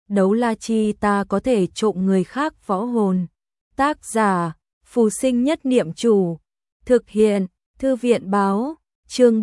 đấu la chi ta có thể trộm người khác võ hồn. Tác giả, Phù Sinh Nhất Niệm Chủ. Thực hiện, Thư viện báo, chương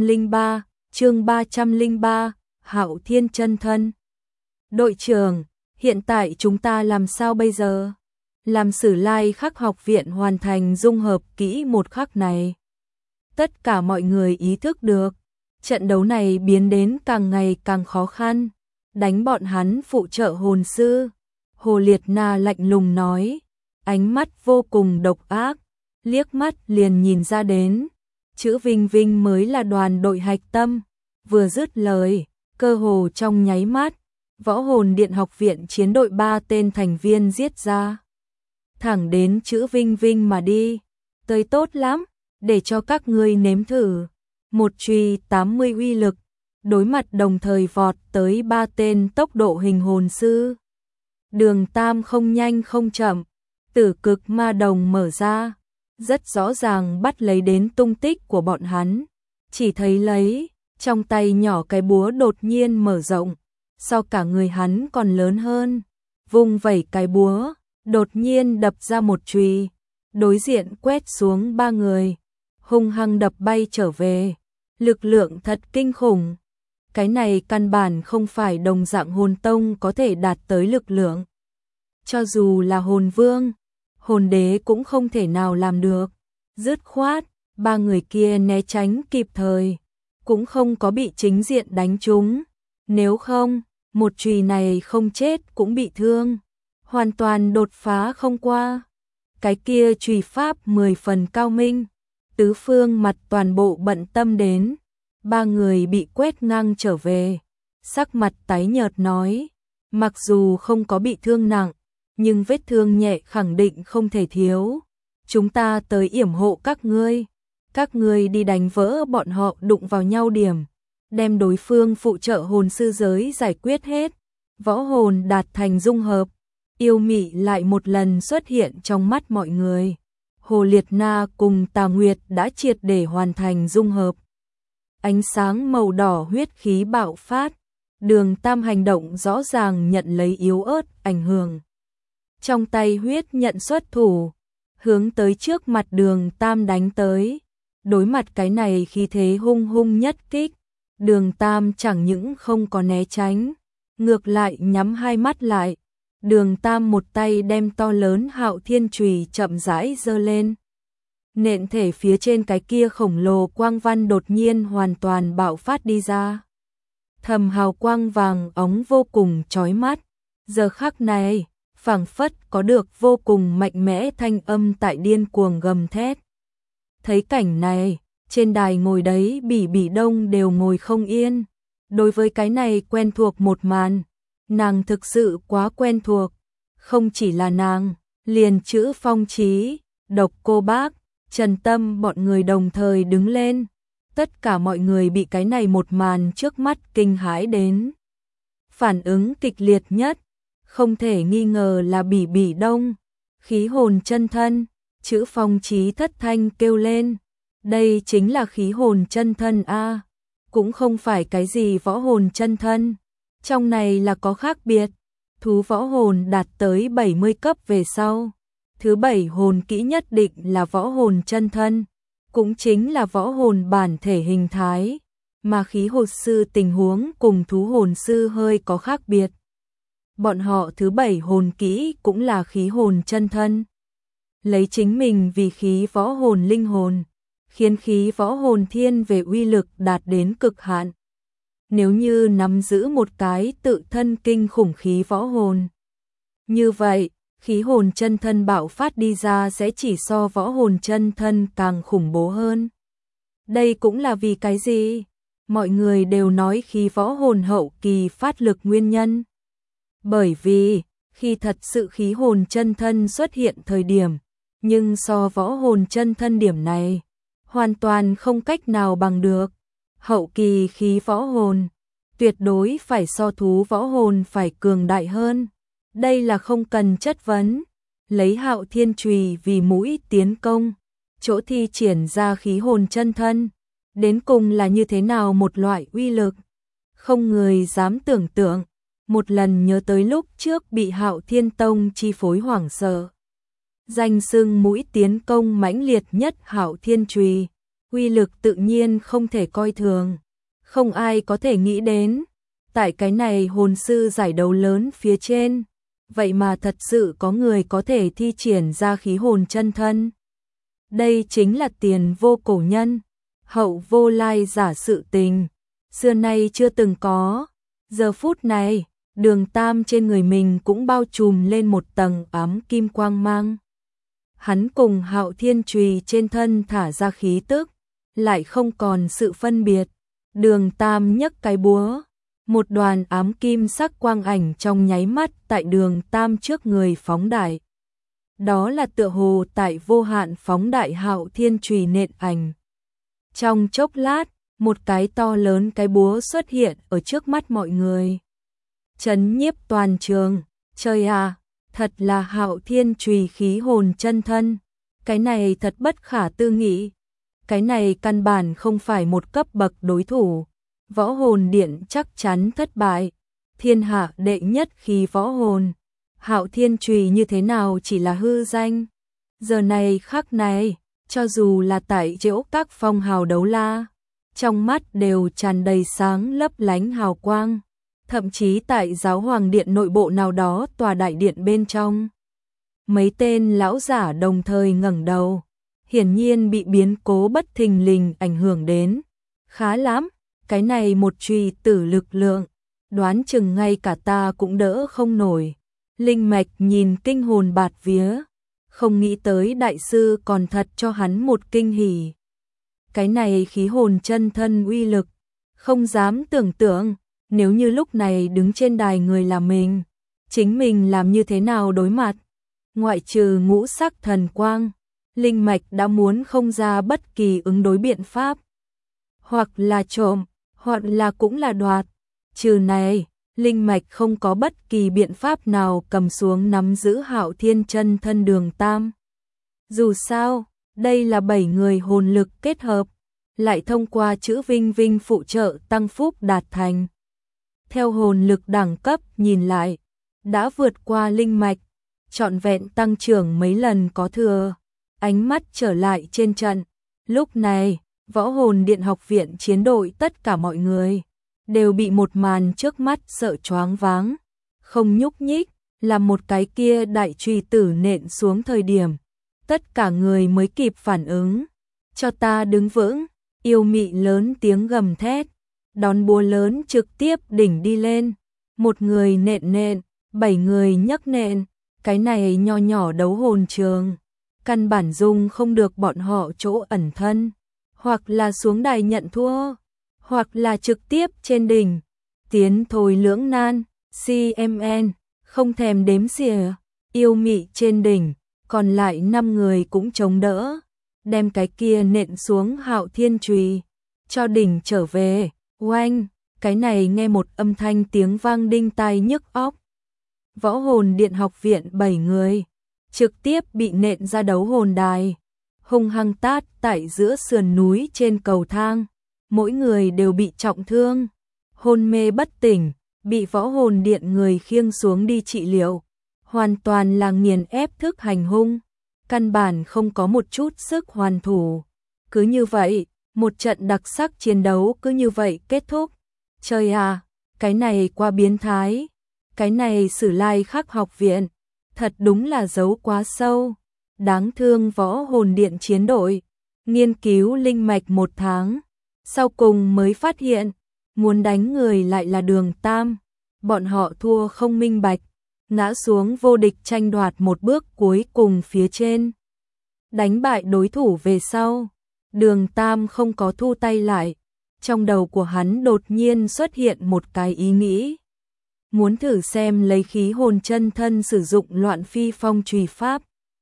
303, Hạo Thiên chân thân. Đội trưởng, hiện tại chúng ta làm sao bây giờ? Làm Sử Lai Khắc học viện hoàn thành dung hợp kỹ một khắc này. Tất cả mọi người ý thức được, trận đấu này biến đến càng ngày càng khó khăn. Đánh bọn hắn phụ trợ hồn sư. Hồ Liệt Na lạnh lùng nói, ánh mắt vô cùng độc ác, liếc mắt liền nhìn ra đến. Chữ Vinh Vinh mới là đoàn đội hạch tâm. Vừa dứt lời, cơ hồ trong nháy mắt, Võ Hồn Điện học viện chiến đội 3 tên thành viên giết ra. Thẳng đến chữ Vinh Vinh mà đi. Tới tốt lắm, để cho các ngươi nếm thử. Một chùy 80 uy lực, đối mặt đồng thời vọt tới 3 tên tốc độ hình hồn sư. Đường Tam không nhanh không chậm, Tử Cực Ma Đồng mở ra, rất rõ ràng bắt lấy đến tung tích của bọn hắn. Chỉ thấy lấy, trong tay nhỏ cái búa đột nhiên mở rộng, so cả người hắn còn lớn hơn. Vung vẩy cái búa, đột nhiên đập ra một chùy, đối diện quét xuống 3 người, hung hăng đập bay trở về. Lực lượng thật kinh khủng. Cái này căn bản không phải đồng dạng hồn tông có thể đạt tới lực lượng. Cho dù là hồn vương, hồn đế cũng không thể nào làm được. Dứt khoát, 3 người kia né tránh kịp thời, cũng không có bị chính diện đánh trúng. Nếu không, một chùy này không chết cũng bị thương, hoàn toàn đột phá không qua. Cái kia chùy pháp 10 phần cao minh, tứ phương mặt toàn bộ bận tâm đến. 3 người bị quét ngang trở về, sắc mặt tái nhợt nói, mặc dù không có bị thương nặng, nhưng vết thương nhẹ khẳng định không thể thiếu. Chúng ta tới yểm hộ các ngươi đi đánh vỡ bọn họ đụng vào nhau điểm, đem đối phương phụ trợ hồn sư giới giải quyết hết. Võ hồn đạt thành dung hợp, yêu mị lại một lần xuất hiện trong mắt mọi người. Hồ Liệt Na cùng Tà Nguyệt đã triệt để hoàn thành dung hợp. Ánh sáng màu đỏ huyết khí bạo phát, Đường Tam hành động rõ ràng nhận lấy yếu ớt ảnh hưởng. Trong tay huyết nhận xuất thủ, hướng tới trước mặt Đường Tam đánh tới. Đối mặt cái này khí thế hung hung nhất kích, Đường Tam chẳng những không có né tránh, ngược lại nhắm hai mắt lại. Đường Tam một tay đem to lớn Hạo Thiên chùy chậm rãi giơ lên. Nện thể phía trên cái kia khổng lồ quang văn đột nhiên hoàn toàn bạo phát đi ra. Thầm hào quang vàng óng vô cùng chói mắt. Giờ khắc này, phảng phất có được vô cùng mạnh mẽ thanh âm tại điên cuồng gầm thét. Thấy cảnh này, trên đài ngồi đấy Bỉ Bỉ Đông đều ngồi không yên. Đối với cái này quen thuộc một màn, nàng thực sự quá quen thuộc. Không chỉ là nàng, liền chữ Phong Chí, Độc Cô Bác, Trần Tâm bọn người đồng thời đứng lên. Tất cả mọi người bị cái này một màn trước mắt kinh hãi đến. Phản ứng kịch liệt nhất, không thể nghi ngờ là Bỉ Bỉ Đông. Khí hồn chân thân, chữ Phong Chí thất thanh kêu lên. Đây chính là khí hồn chân thân a, cũng không phải cái gì võ hồn chân thân. Trong này là có khác biệt. Thú võ hồn đạt tới 70 cấp về sau, thứ 7 hồn kỹ nhất định là võ hồn chân thân, cũng chính là võ hồn bản thể hình thái, mà khí hồn sư tình huống cùng thú hồn sư hơi có khác biệt. Bọn họ thứ 7 hồn kỹ cũng là khí hồn chân thân. Lấy chính mình vì khí võ hồn linh hồn, khiến khí võ hồn thiên về uy lực đạt đến cực hạn. Nếu như nắm giữ một cái tự thân kinh khủng khí võ hồn, như vậy, khí hồn chân thân bạo phát đi ra sẽ chỉ so võ hồn chân thân càng khủng bố hơn. Đây cũng là vì cái gì? Mọi người đều nói khí võ hồn hậu kỳ phát lực nguyên nhân. Bởi vì, khi thật sự khí hồn chân thân xuất hiện thời điểm, nhưng so võ hồn chân thân điểm này, hoàn toàn không cách nào bằng được. Hậu kỳ khí võ hồn, tuyệt đối phải so thú võ hồn phải cường đại hơn. Đây là không cần chất vấn. Lấy Hạo Thiên chùy vì mũi tiến công, chỗ thi triển ra khí hồn chân thân, đến cùng là như thế nào một loại uy lực, không người dám tưởng tượng. một lần nhớ tới lúc trước bị Hạo Thiên Tông chi phối hoảng sợ. Danh xưng mũi tiến công mãnh liệt nhất Hạo Thiên Chùy, uy lực tự nhiên không thể coi thường. Không ai có thể nghĩ đến, tại cái này hồn sư giải đấu lớn phía trên, vậy mà thật sự có người có thể thi triển ra khí hồn chân thân. Đây chính là tiền vô cổ nhân, hậu vô lai giả sự tình, xưa nay chưa từng có. Giờ phút này, Đường Tam trên người mình cũng bao trùm lên một tầng ám kim quang mang. Hắn cùng Hạo Thiên Chùy trên thân thả ra khí tức, lại không còn sự phân biệt. Đường Tam nhấc cái búa, một đoàn ám kim sắc quang ảnh trong nháy mắt tại Đường Tam trước người phóng đại. Đó là tựa hồ tại vô hạn phóng đại Hạo Thiên Chùy nện ảnh. Trong chốc lát, một cái to lớn cái búa xuất hiện ở trước mắt mọi người. Chấn nhiếp toàn trường, trời à, thật là Hạo Thiên Chùy khí hồn chân thân. Cái này thật bất khả tư nghị. Cái này căn bản không phải một cấp bậc đối thủ. Võ hồn điện chắc chắn thất bại. Thiên hạ đệ nhất khí võ hồn. Hạo Thiên Chùy như thế nào chỉ là hư danh. Giờ này khắc này, cho dù là tại chỗ các phong hào đấu la, trong mắt đều tràn đầy sáng lấp lánh hào quang. Thậm chí tại giáo hoàng điện nội bộ nào đó tòa đại điện bên trong, mấy tên lão giả đồng thời ngẩng đầu, hiển nhiên bị biến cố bất thình lình ảnh hưởng đến. Khá lắm, cái này một chùy tử lực lượng, đoán chừng ngay cả ta cũng đỡ không nổi. Linh Mạch nhìn kinh hồn bạt vía, không nghĩ tới đại sư còn thật cho hắn một kinh hỉ. Cái này khí hồn chân thân uy lực, không dám tưởng tượng, nếu như lúc này đứng trên đài người là mình, chính mình làm như thế nào đối mặt. Ngoại trừ ngũ sắc thần quang, Linh Mạch đã muốn không ra bất kỳ ứng đối biện pháp. Hoặc là trộm, hoặc là cũng là đoạt. Trừ này, Linh Mạch không có bất kỳ biện pháp nào cầm xuống nắm giữ Hạo Thiên chân thân Đường Tam. Dù sao, đây là 7 người hồn lực kết hợp, lại thông qua chữ vinh vinh phụ trợ tăng phúc đạt thành. Theo hồn lực đẳng cấp nhìn lại, đã vượt qua Linh Mạch, trọn vẹn tăng trưởng mấy lần có thừa. Ánh mắt trở lại trên trận, lúc này, Võ Hồn Điện học viện chiến đội tất cả mọi người đều bị một màn trước mắt sợ choáng váng, không nhúc nhích, là một cái kia đại chùy tử nện xuống thời điểm, tất cả người mới kịp phản ứng. Cho ta đứng vững, yêu mị lớn tiếng gầm thét, đón búa lớn trực tiếp đỉnh đi lên, một người nện, 7 người nhấc nện, cái này nho nhỏ đấu hồn trường, căn bản dung không được bọn họ chỗ ẩn thân, hoặc là xuống đài nhận thua, hoặc là trực tiếp trên đỉnh, tiến thôi lưỡng nan, CMN, không thèm đếm xỉa, yêu mị trên đỉnh, còn lại 5 người cũng chống đỡ, đem cái kia nện xuống Hạo Thiên Chùy, cho đỉnh trở về, oanh, cái này nghe một âm thanh tiếng vang đinh tai nhức óc. Võ Hồn Điện học viện 7 người, trực tiếp bị nện ra đấu hồn đài, hung hăng tát tại giữa sườn núi trên cầu thang, mỗi người đều bị trọng thương, hôn mê bất tỉnh, bị Võ Hồn Điện người khiêng xuống đi trị liệu, hoàn toàn là nghiền ép thức hành hung, căn bản không có một chút sức hoàn thủ. Cứ như vậy, một trận đặc sắc chiến đấu cứ như vậy kết thúc. Trời à, cái này quá biến thái, cái này Sử Lai Khắc học viện, thật đúng là giấu quá sâu. Đáng thương Võ Hồn Điện chiến đội, nghiên cứu linh mạch 1 tháng, sau cùng mới phát hiện, muốn đánh người lại là Đường Tam, bọn họ thua không minh bạch, ngã xuống vô địch tranh đoạt một bước cuối cùng phía trên. Đánh bại đối thủ về sau, Đường Tam không có thu tay lại, trong đầu của hắn đột nhiên xuất hiện một cái ý nghĩ. Muốn thử xem lấy khí hồn chân thân sử dụng Loạn Phi Phong Chùy pháp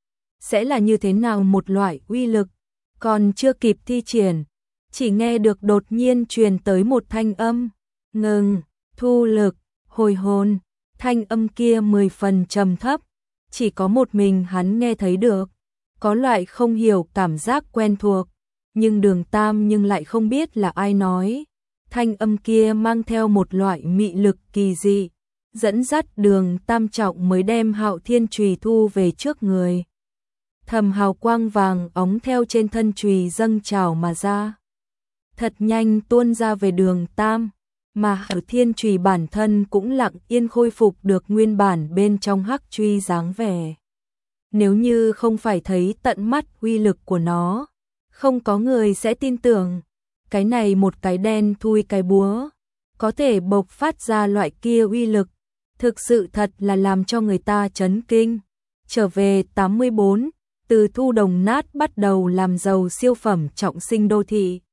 sẽ là như thế nào một loại uy lực, còn chưa kịp thi triển, chỉ nghe được đột nhiên truyền tới một thanh âm, ngừng, thu lực, hồi hồn, thanh âm kia 10 phần trầm thấp, chỉ có một mình hắn nghe thấy được, có loại không hiểu cảm giác quen thuộc, nhưng Đường Tam nhưng lại không biết là ai nói, thanh âm kia mang theo một loại mị lực kỳ dị, dẫn dắt Đường Tam Trọng mới đem Hạo Thiên chùy thu về trước người. Thầm hào quang vàng óng theo trên thân chùy dâng trào mà ra. Thật nhanh tuôn ra về Đường Tam, mà Hạo Thiên chùy bản thân cũng lặng yên khôi phục được nguyên bản bên trong hắc chùy dáng vẻ. Nếu như không phải thấy tận mắt uy lực của nó, không có người sẽ tin tưởng, cái này một cái đen thui cái búa, có thể bộc phát ra loại kia uy lực, thực sự thật là làm cho người ta chấn kinh. Trở về 84, từ thu đồng nát bắt đầu làm giàu siêu phẩm trọng sinh đô thị.